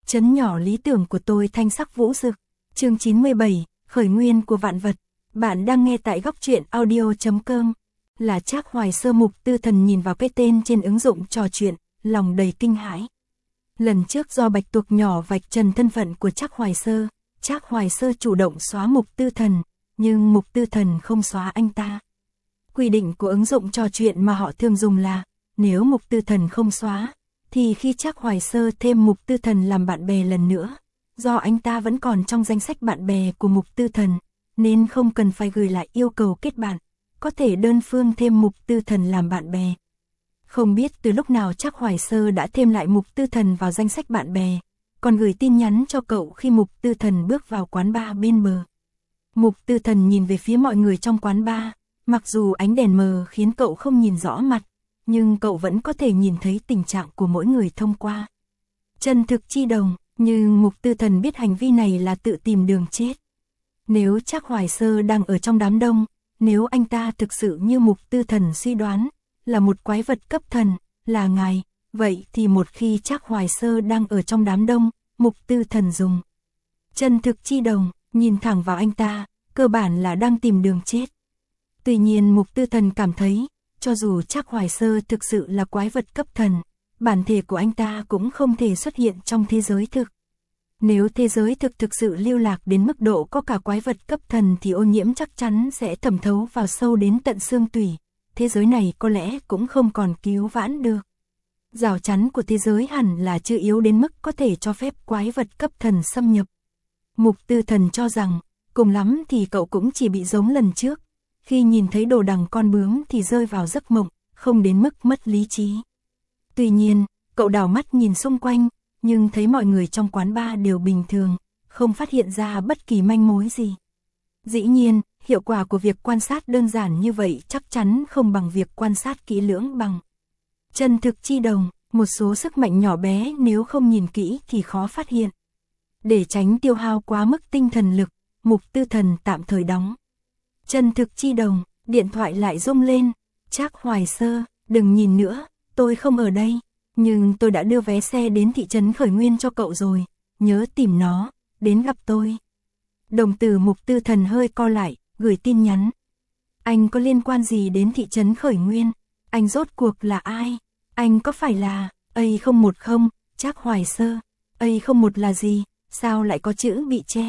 Trấn nhỏ lý tưởng của tôi thanh sắc vũ rực. Chương 97, khởi nguyên của vạn vật. Bạn đang nghe tại góc truyện audio.com. Là Trác Hoài Sơ. Mục Tư Thần nhìn vào cái tên trên ứng dụng trò chuyện, lòng đầy kinh hãi. Lần trước do Bạch Tuộc nhỏ vạch trần thân phận của Trác Hoài Sơ chủ động xóa Mục Tư Thần, nhưng Mục Tư Thần không xóa anh ta. Quy định của ứng dụng trò chuyện mà họ thường dùng là, nếu Mục Tư Thần không xóa, thì khi Trác Hoài Sơ thêm Mục Tư Thần làm bạn bè lần nữa, do anh ta vẫn còn trong danh sách bạn bè của Mục Tư Thần, nên không cần phải gửi lại yêu cầu kết bạn, có thể đơn phương thêm Mục Tư Thần làm bạn bè. Không biết từ lúc nào Trác Hoài Sơ đã thêm lại Mục Tư Thần vào danh sách bạn bè, còn gửi tin nhắn cho cậu khi Mục Tư Thần bước vào quán bar bên bờ. Mục Tư Thần nhìn về phía mọi người trong quán bar, mặc dù ánh đèn mờ khiến cậu không nhìn rõ mặt, nhưng cậu vẫn có thể nhìn thấy tình trạng của mỗi người thông qua chân thực chi đồng, nhưng Mục Tư Thần biết hành vi này là tự tìm đường chết. Nếu Trác Hoài Sơ đang ở trong đám đông, nếu anh ta thực sự như Mục Tư Thần suy đoán, là một quái vật cấp thần, là ngài, vậy thì một khi Trác Hoài Sơ đang ở trong đám đông, Mục Tư Thần dùng chân thực chi đồng, nhìn thẳng vào anh ta, cơ bản là đang tìm đường chết. Tuy nhiên Mục Tư Thần cảm thấy, cho dù Trác Hoài Sơ thực sự là quái vật cấp thần, bản thể của anh ta cũng không thể xuất hiện trong thế giới thực. Nếu thế giới thực sự lưu lạc đến mức độ có cả quái vật cấp thần thì ô nhiễm chắc chắn sẽ thẩm thấu vào sâu đến tận xương tủy, thế giới này có lẽ cũng không còn cứu vãn được. Rào chắn của thế giới hẳn là chưa yếu đến mức có thể cho phép quái vật cấp thần xâm nhập. Mục Tư Thần cho rằng, cùng lắm thì cậu cũng chỉ bị giống lần trước, khi nhìn thấy đồ đằng con bướm thì rơi vào giấc mộng, không đến mức mất lý trí. Tuy nhiên, cậu đảo mắt nhìn xung quanh, nhưng thấy mọi người trong quán bar đều bình thường, không phát hiện ra bất kỳ manh mối gì. Dĩ nhiên, hiệu quả của việc quan sát đơn giản như vậy chắc chắn không bằng việc quan sát kỹ lưỡng bằng chân thực chi đồng, một số sức mạnh nhỏ bé nếu không nhìn kỹ thì khó phát hiện. Để tránh tiêu hao quá mức tinh thần lực, Mục Tư Thần tạm thời đóng chân thực chi đồng, điện thoại lại rung lên. Trác Hoài Sơ, đừng nhìn nữa, tôi không ở đây, nhưng tôi đã đưa vé xe đến thị trấn Khởi Nguyên cho cậu rồi, nhớ tìm nó, đến gặp tôi. Đồng tử Mục Tư Thần hơi co lại, gửi tin nhắn. Anh có liên quan gì đến thị trấn Khởi Nguyên? Anh rốt cuộc là ai? Anh có phải là A010 không? Trác Hoài Sơ, A01 là gì? Sao lại có chữ bị che?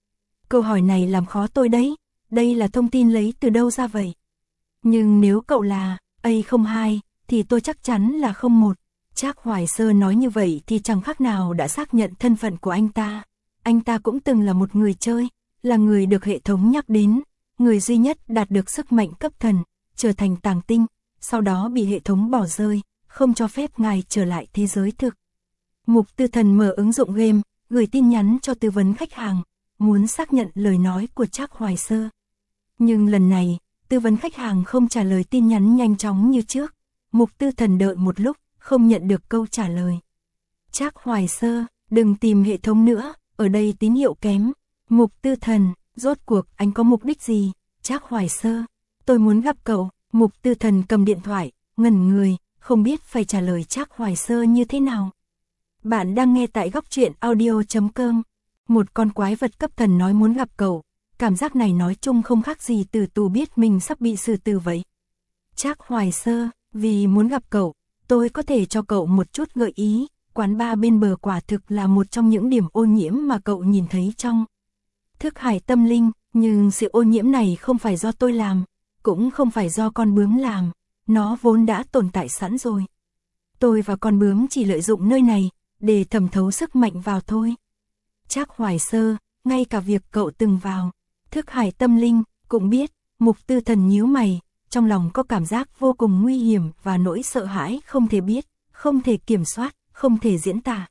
Câu hỏi này làm khó tôi đấy. Đây là thông tin lấy từ đâu ra vậy? Nhưng nếu cậu là A02, thì tôi chắc chắn là 01. Trác Hoài Sơ nói như vậy thì chẳng khác nào đã xác nhận thân phận của anh ta. Anh ta cũng từng là một người chơi, là người được hệ thống nhắc đến, người duy nhất đạt được sức mạnh cấp thần, trở thành tàng tinh, sau đó bị hệ thống bỏ rơi, không cho phép ngài trở lại thế giới thực. Mục Tư Thần mở ứng dụng game, gửi tin nhắn cho tư vấn khách hàng, muốn xác nhận lời nói của Trác Hoài Sơ. Nhưng lần này, tư vấn khách hàng không trả lời tin nhắn nhanh chóng như trước. Mục Tư Thần đợi một lúc, không nhận được câu trả lời. Trác Hoài Sơ, đừng tìm hệ thống nữa, ở đây tín hiệu kém. Mục Tư Thần, rốt cuộc anh có mục đích gì? Trác Hoài Sơ, tôi muốn gặp cậu. Mục Tư Thần cầm điện thoại, ngẩn người, không biết phải trả lời Trác Hoài Sơ như thế nào. Bạn đang nghe tại góc truyện audio.com. Một con quái vật cấp thần nói muốn gặp cậu. Cảm giác này nói chung không khác gì tử tù biết mình sắp bị xử tử vậy. Trác Hoài Sơ, vì muốn gặp cậu, tôi có thể cho cậu một chút gợi ý. Quán bar bên bờ quả thực là một trong những điểm ô nhiễm mà cậu nhìn thấy trong thức hải tâm linh. Nhưng sự ô nhiễm này không phải do tôi làm, cũng không phải do con bướm làm. Nó vốn đã tồn tại sẵn rồi. Tôi và con bướm chỉ lợi dụng nơi này để thẩm thấu sức mạnh vào thôi. Trác Hoài Sơ, ngay cả việc cậu từng vào thức hải tâm linh cũng biết. Mục Tư Thần nhíu mày, trong lòng có cảm giác vô cùng nguy hiểm và nỗi sợ hãi không thể biết, không thể kiểm soát, không thể diễn tả.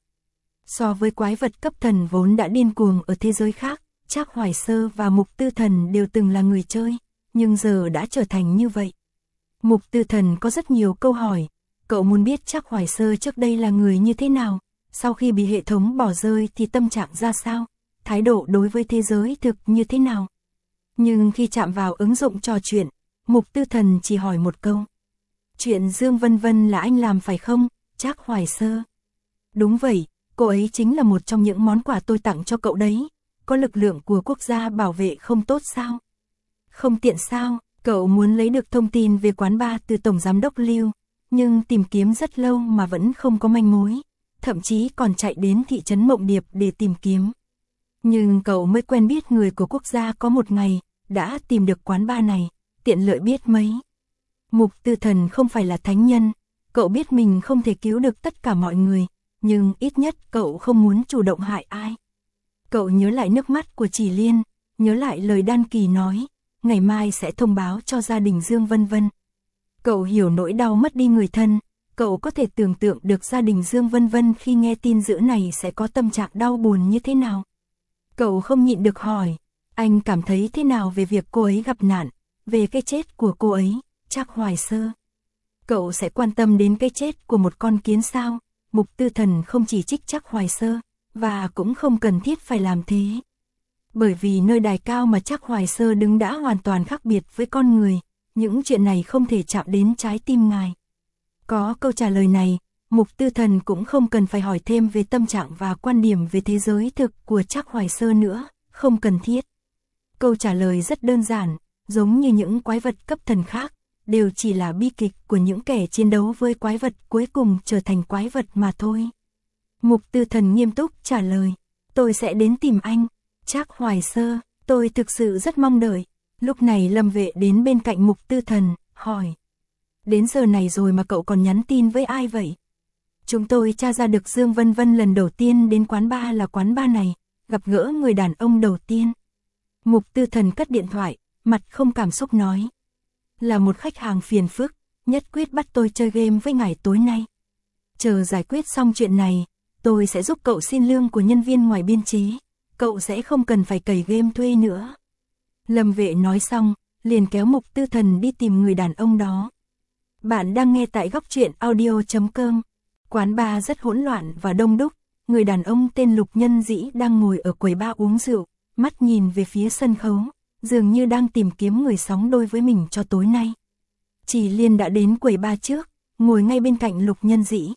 So với quái vật cấp thần vốn đã điên cuồng ở thế giới khác, Trác Hoài Sơ và Mục Tư Thần đều từng là người chơi, nhưng giờ đã trở thành như vậy. Mục Tư Thần có rất nhiều câu hỏi. Cậu muốn biết Trác Hoài Sơ trước đây là người như thế nào, sau khi bị hệ thống bỏ rơi thì tâm trạng ra sao, thái độ đối với thế giới thực như thế nào. Nhưng khi chạm vào ứng dụng trò chuyện, Mục Tư Thần chỉ hỏi một câu. Chuyện Dương Vân Vân là anh làm phải không, Trác Hoài Sơ? Đúng vậy, cô ấy chính là một trong những món quà tôi tặng cho cậu đấy. Có lực lượng của quốc gia bảo vệ không tốt sao? Không tiện sao? Cậu muốn lấy được thông tin về quán bar từ Tổng Giám đốc Lưu, nhưng tìm kiếm rất lâu mà vẫn không có manh mối, thậm chí còn chạy đến thị trấn Mộng Điệp để tìm kiếm. Nhưng cậu mới quen biết người của quốc gia có một ngày, đã tìm được quán bar này, tiện lợi biết mấy. Mục Tư Thần không phải là thánh nhân, cậu biết mình không thể cứu được tất cả mọi người, nhưng ít nhất cậu không muốn chủ động hại ai. Cậu nhớ lại nước mắt của Chỉ Liên, nhớ lại lời Đan Kỳ nói, ngày mai sẽ thông báo cho gia đình Dương Vân Vân. Cậu hiểu nỗi đau mất đi người thân, cậu có thể tưởng tượng được gia đình Dương Vân Vân khi nghe tin dữ này sẽ có tâm trạng đau buồn như thế nào. Cậu không nhịn được hỏi, anh cảm thấy thế nào về việc cô ấy gặp nạn, về cái chết của cô ấy, Trác Hoài Sơ. Cậu sẽ quan tâm đến cái chết của một con kiến sao? Mục Tư Thần không chỉ trích Trác Hoài Sơ, và cũng không cần thiết phải làm thế. Bởi vì nơi đài cao mà Trác Hoài Sơ đứng đã hoàn toàn khác biệt với con người, những chuyện này không thể chạm đến trái tim ngài. Có câu trả lời này, Mục Tư Thần cũng không cần phải hỏi thêm về tâm trạng và quan điểm về thế giới thực của Trác Hoài Sơ nữa, không cần thiết. Câu trả lời rất đơn giản, giống như những quái vật cấp thần khác, đều chỉ là bi kịch của những kẻ chiến đấu với quái vật cuối cùng trở thành quái vật mà thôi. Mục Tư Thần nghiêm túc trả lời, tôi sẽ đến tìm anh, Trác Hoài Sơ, tôi thực sự rất mong đợi. Lúc này Lâm Vệ đến bên cạnh Mục Tư Thần, hỏi. Đến giờ này rồi mà cậu còn nhắn tin với ai vậy? Chúng tôi tra ra được Dương Vân Vân lần đầu tiên đến quán bar là quán bar này, gặp gỡ người đàn ông đầu tiên. Mục Tư Thần cất điện thoại, mặt không cảm xúc nói. Là một khách hàng phiền phức, nhất quyết bắt tôi chơi game với ngài tối nay. Chờ giải quyết xong chuyện này, tôi sẽ giúp cậu xin lương của nhân viên ngoài biên chế, cậu sẽ không cần phải cày game thuê nữa. Lâm Vệ nói xong, liền kéo Mục Tư Thần đi tìm người đàn ông đó. Bạn đang nghe tại góc truyện audio.com. Quán bar rất hỗn loạn và đông đúc, người đàn ông tên Lục Nhân Dĩ đang ngồi ở quầy bar uống rượu, mắt nhìn về phía sân khấu, dường như đang tìm kiếm người sóng đôi với mình cho tối nay. Chỉ Liên đã đến quầy bar trước, ngồi ngay bên cạnh Lục Nhân Dĩ.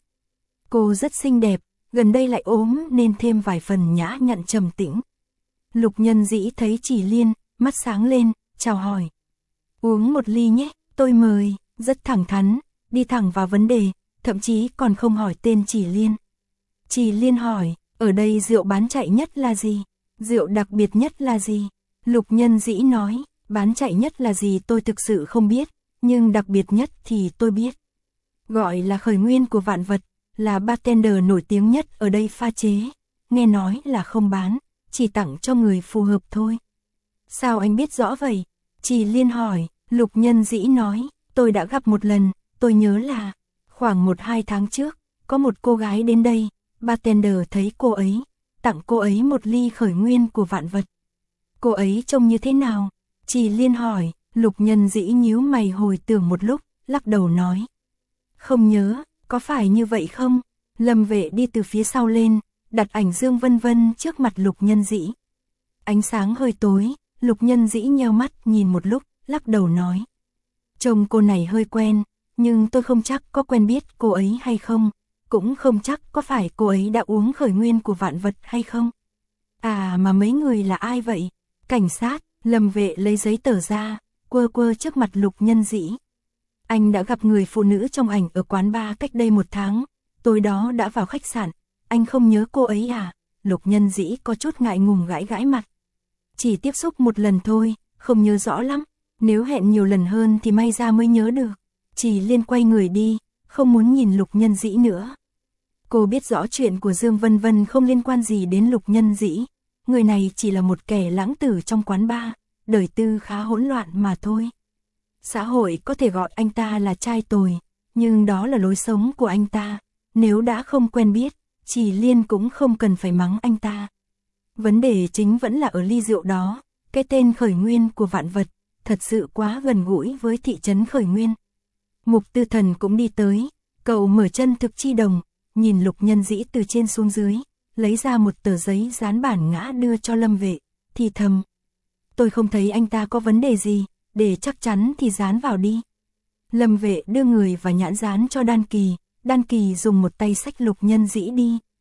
Cô rất xinh đẹp, gần đây lại ốm nên thêm vài phần nhã nhặn trầm tĩnh. Lục Nhân Dĩ thấy Chỉ Liên, mắt sáng lên, chào hỏi. Uống một ly nhé, tôi mời, rất thẳng thắn, đi thẳng vào vấn đề, thậm chí còn không hỏi tên Chỉ Liên. Chỉ Liên hỏi, ở đây rượu bán chạy nhất là gì? Rượu đặc biệt nhất là gì? Lục Nhân Dĩ nói, bán chạy nhất là gì tôi thực sự không biết, nhưng đặc biệt nhất thì tôi biết. Gọi là khởi nguyên của vạn vật, là bartender nổi tiếng nhất ở đây pha chế, nghe nói là không bán, chỉ tặng cho người phù hợp thôi. Sao anh biết rõ vậy? Chỉ Liên hỏi, Lục Nhân Dĩ nói, tôi đã gặp một lần, tôi nhớ là khoảng 1-2 tháng trước, có một cô gái đến đây, bartender thấy cô ấy, tặng cô ấy một ly khởi nguyên của vạn vật. Cô ấy trông như thế nào? Chỉ Liên hỏi, Lục Nhân Dĩ nhíu mày hồi tưởng một lúc, lắc đầu nói. Không nhớ, có phải như vậy không? Lâm Vệ đi từ phía sau lên, đặt ảnh Dương Vân Vân trước mặt Lục Nhân Dĩ. Ánh sáng hơi tối, Lục Nhân Dĩ nheo mắt nhìn một lúc, lắc đầu nói. Trông cô này hơi quen, nhưng tôi không chắc có quen biết cô ấy hay không, cũng không chắc có phải cô ấy đã uống khởi nguyên của vạn vật hay không. À mà mấy người là ai vậy? Cảnh sát. Lâm Vệ lấy giấy tờ ra, quơ quơ trước mặt Lục Nhân Dĩ. Anh đã gặp người phụ nữ trong ảnh ở quán bar cách đây 1 tháng, tối đó đã vào khách sạn, anh không nhớ cô ấy à? Lục Nhân Dĩ có chút ngại ngùng gãi gãi mặt. Chỉ tiếp xúc một lần thôi, không nhớ rõ lắm, nếu hẹn nhiều lần hơn thì may ra mới nhớ được. Chỉ Liên quay người đi, không muốn nhìn Lục Nhân Dĩ nữa. Cô biết rõ chuyện của Dương Vân Vân không liên quan gì đến Lục Nhân Dĩ. Người này chỉ là một kẻ lãng tử trong quán bar, đời tư khá hỗn loạn mà thôi. Xã hội có thể gọi anh ta là trai tồi, nhưng đó là lối sống của anh ta. Nếu đã không quen biết, Chỉ Liên cũng không cần phải mắng anh ta. Vấn đề chính vẫn là ở ly rượu đó, cái tên khởi nguyên của vạn vật, thật sự quá gần gũi với thị trấn khởi nguyên. Mục Tư Thần cũng đi tới, cậu mở chân thực chi đồng, nhìn Lục Nhân Dĩ từ trên xuống dưới, lấy ra một tờ giấy dán bản ngã đưa cho Lâm Vệ, thì thầm. Tôi không thấy anh ta có vấn đề gì, để chắc chắn thì dán vào đi. Lâm Vệ đưa người và nhãn dán cho Đan Kỳ dùng một tay xách Lục Nhân Dĩ đi.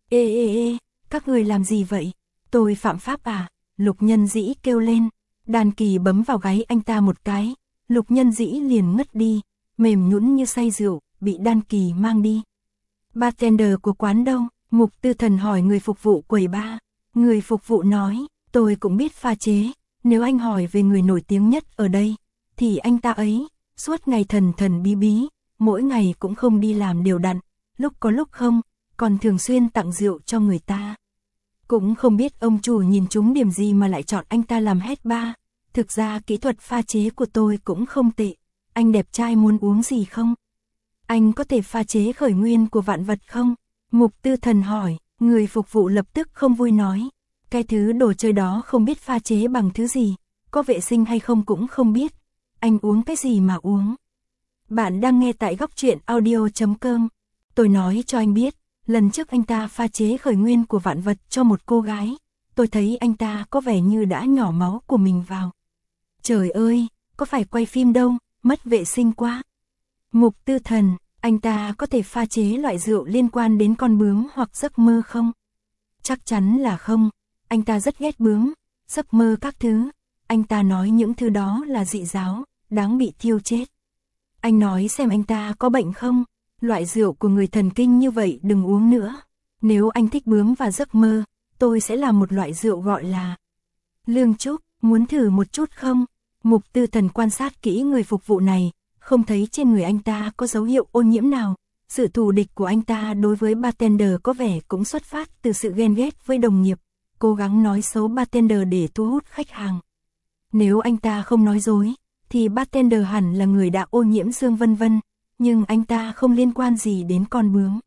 Ê, các người làm gì vậy? Tôi phạm pháp à? Lục Nhân Dĩ kêu lên. Đan Kỳ bấm vào gáy anh ta một cái. Lục Nhân Dĩ liền ngất đi, mềm nhũn như say rượu, bị Đan Kỳ mang đi. Bartender của quán đâu? Mục Tư Thần hỏi người phục vụ quầy bar. Người phục vụ nói, tôi cũng biết pha chế, nếu anh hỏi về người nổi tiếng nhất ở đây, thì anh ta ấy, suốt ngày thần thần bí bí, mỗi ngày cũng không đi làm đều đặn, lúc có lúc không, còn thường xuyên tặng rượu cho người ta. Cũng không biết ông chủ nhìn trúng điểm gì mà lại chọn anh ta làm head bar. Thực ra kỹ thuật pha chế của tôi cũng không tệ. Anh đẹp trai muốn uống gì không? Anh có thể pha chế khởi nguyên của vạn vật không? Mục Tư Thần hỏi. Người phục vụ lập tức không vui nói. Cái thứ đồ chơi đó không biết pha chế bằng thứ gì, có vệ sinh hay không cũng không biết. Anh uống cái gì mà uống? Bạn đang nghe tại góc truyện audio.com. Tôi nói cho anh biết, lần trước anh ta pha chế khởi nguyên của vạn vật cho một cô gái, tôi thấy anh ta có vẻ như đã nhỏ máu của mình vào. Trời ơi, có phải quay phim đâu, mất vệ sinh quá. Mục Tư Thần, anh ta có thể pha chế loại rượu liên quan đến con bướm hoặc giấc mơ không? Chắc chắn là không, anh ta rất ghét bướm, giấc mơ các thứ. Anh ta nói những thứ đó là dị giáo, đáng bị thiêu chết. Anh nói xem anh ta có bệnh không? Loại rượu của người thần kinh như vậy đừng uống nữa. Nếu anh thích bướm và giấc mơ, tôi sẽ làm một loại rượu gọi là Lương Trúc, muốn thử một chút không? Mục Tư Thần quan sát kỹ người phục vụ này, không thấy trên người anh ta có dấu hiệu ô nhiễm nào. Sự thù địch của anh ta đối với bartender có vẻ cũng xuất phát từ sự ghen ghét với đồng nghiệp, cố gắng nói xấu bartender để thu hút khách hàng. Nếu anh ta không nói dối, thì bartender hẳn là người đã ô nhiễm Dương Vân Vân, nhưng anh ta không liên quan gì đến con bướm.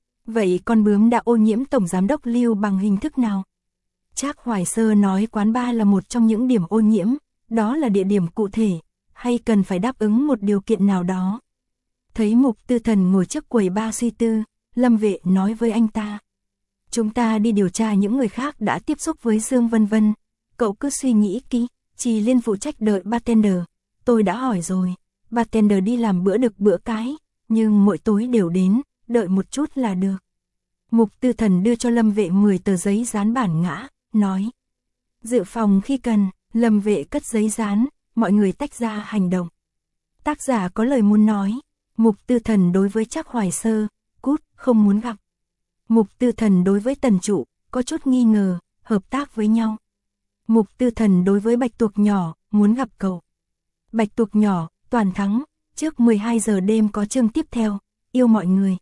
Vậy con bướm đã ô nhiễm Tổng Giám đốc Lưu bằng hình thức nào? Trác Hoài Sơ nói quán bar là một trong những điểm ô nhiễm, đó là địa điểm cụ thể, hay cần phải đáp ứng một điều kiện nào đó. Thấy Mục Tư Thần ngồi trước quầy bar suy tư, Lâm Vệ nói với anh ta. Chúng ta đi điều tra những người khác đã tiếp xúc với Dương Vân Vân, cậu cứ suy nghĩ kỹ, Trì Liên phụ trách đợi bartender. Tôi đã hỏi rồi, bartender đi làm bữa đực bữa cái, nhưng mỗi tối đều đến, đợi một chút là được. Mục Tư Thần đưa cho Lâm Vệ 10 tờ giấy dán bản ngã, nói. Dự phòng khi cần, Lâm Vệ cất giấy dán, mọi người tách ra hành động. Tác giả có lời muốn nói. Mục Tư Thần đối với Trác Hoài Sơ, cút, không muốn gặp. Mục Tư Thần đối với Tần Trụ, có chút nghi ngờ, hợp tác với nhau. Mục Tư Thần đối với Bạch Tuộc Nhỏ, muốn gặp cậu. Bạch Tuộc Nhỏ, toàn thắng, trước 12 giờ đêm có chương tiếp theo, yêu mọi người.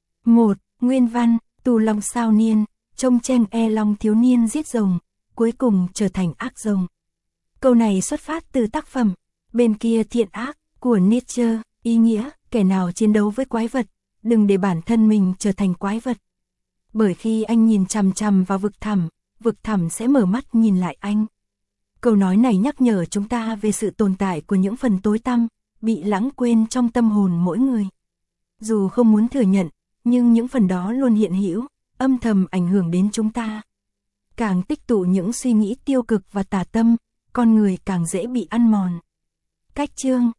1. Nguyên văn, Tù Long Sao Niên, trông tranh e long thiếu niên giết rồng, cuối cùng trở thành ác rồng. Câu này xuất phát từ tác phẩm Bên kia thiện ác của Nietzsche, ý nghĩa, kẻ nào chiến đấu với quái vật, đừng để bản thân mình trở thành quái vật. Bởi khi anh nhìn chằm chằm vào vực thẳm sẽ mở mắt nhìn lại anh. Câu nói này nhắc nhở chúng ta về sự tồn tại của những phần tối tăm, bị lãng quên trong tâm hồn mỗi người. Dù không muốn thừa nhận, nhưng những phần đó luôn hiện hữu, âm thầm ảnh hưởng đến chúng ta. Càng tích tụ những suy nghĩ tiêu cực và tà tâm, con người càng dễ bị ăn mòn. Cách chương